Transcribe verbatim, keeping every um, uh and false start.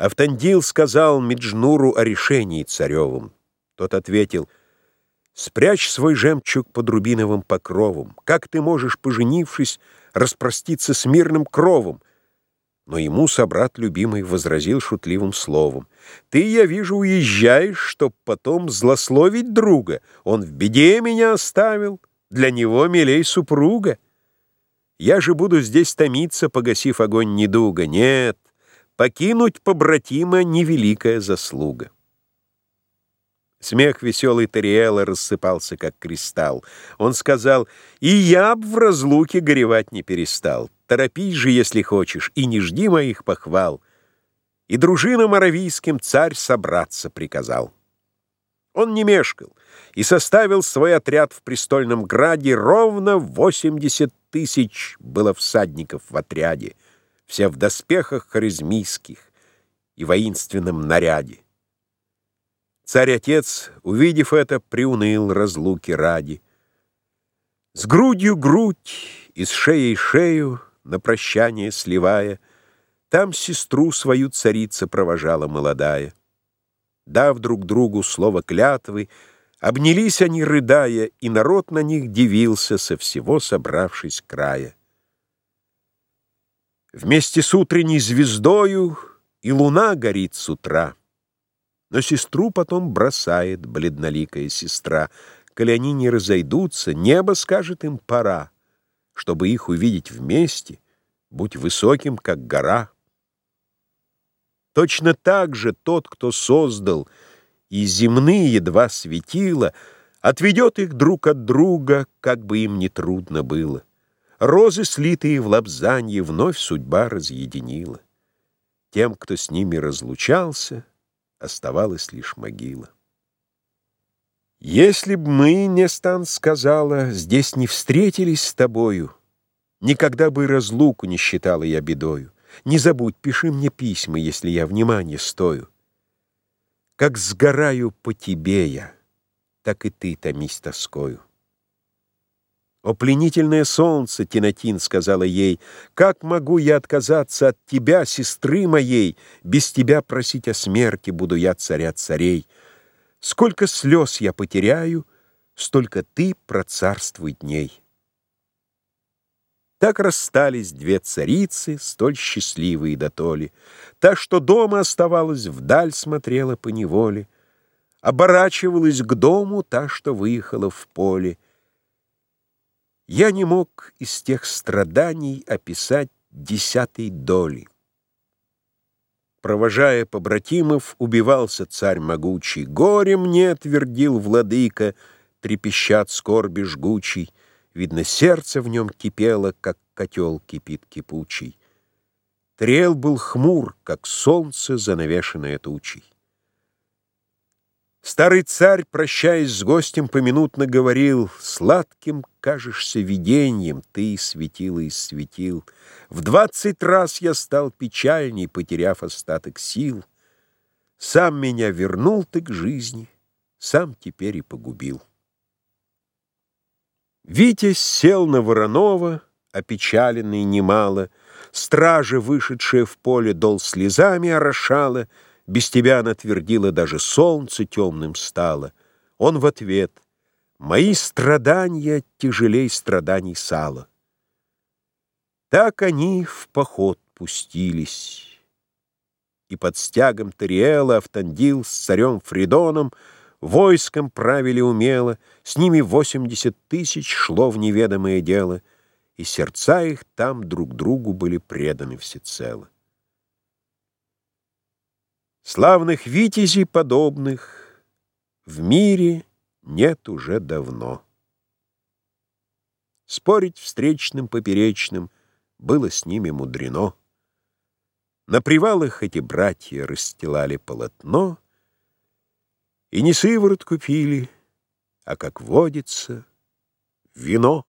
Автандил сказал Меджнуру о решении царевом. Тот ответил: «Спрячь свой жемчуг под рубиновым покровом. Как ты можешь, поженившись, распроститься с мирным кровом?» Но ему собрат любимый возразил шутливым словом: «Ты, я вижу, уезжаешь, чтоб потом злословить друга. Он в беде меня оставил, для него милей супруга. Я же буду здесь томиться, погасив огонь недуга. Нет, покинуть побратима — невеликая заслуга». Смех веселый Тариэла рассыпался, как кристалл. Он сказал: «И я б в разлуке горевать не перестал. Торопись же, если хочешь, и не жди моих похвал». И дружинам аравийским царь собраться приказал. Он не мешкал и составил свой отряд в престольном граде. Ровно восемьдесят тысяч было всадников в отряде, все в доспехах харизмийских и воинственном наряде. Царь-отец, увидев это, приуныл разлуки ради. С грудью грудь и с шеей шею на прощание сливая, там сестру свою царица провожала молодая. Дав друг другу слово клятвы, обнялись они, рыдая, и народ на них дивился со всего собравшись края. Вместе с утренней звездою и луна горит с утра, но сестру потом бросает бледноликая сестра. Коли они не разойдутся, небо скажет им: пора. Чтобы их увидеть вместе, будь высоким, как гора. Точно так же тот, кто создал и земные два светила, отведет их друг от друга, как бы им ни трудно было. Розы, слитые в лобзанье, вновь судьба разъединила. Тем, кто с ними разлучался, оставалась лишь могила. Если б мы, Нестан сказала, здесь не встретились с тобою, никогда бы и разлуку не считала я бедою. Не забудь, пиши мне письма, если я внимания стою. Как сгораю по тебе я, так и ты томись тоскою. «О, пленительное солнце, Тинатин, — сказала ей, — как могу я отказаться от тебя, сестры моей? Без тебя просить о смерти буду я царя царей. Сколько слез я потеряю, столько ты процарствуй дней». Так расстались две царицы, столь счастливые дотоле. Та, что дома оставалась, вдаль смотрела поневоле. Оборачивалась к дому та, что выехала в поле. Я не мог из тех страданий описать десятой доли. Провожая побратимов, убивался царь могучий. «Горе мне, — твердил владыка, — трепеща от скорби жгучий. Видно, сердце в нем кипело, как котел кипит кипучий». Тариэл был хмур, как солнце, занавешенное тучей. Старый царь, прощаясь с гостем, поминутно говорил: «Сладким кажешься виденьем, ты, светило из светил. В двадцать раз я стал печальней, потеряв остаток сил. Сам меня вернул ты к жизни, сам теперь и погубил». Витязь сел на Воронова, опечаленный немало. Стража, вышедшая в поле, дол слезами орошала. Без тебя, она твердила, даже солнце темным стало. Он в ответ: «Мои страдания тяжелей страданий сала». Так они в поход пустились. И под стягом Тариэла Автандил с царем Фридоном войском правили умело, с ними восемьдесят тысяч шло в неведомое дело, и сердца их там друг другу были преданы всецело. Славных витязей подобных в мире нет уже давно. Спорить встречным поперечным было с ними мудрено. На привалах эти братья расстилали полотно и не сыворотку пили, а, как водится, вино.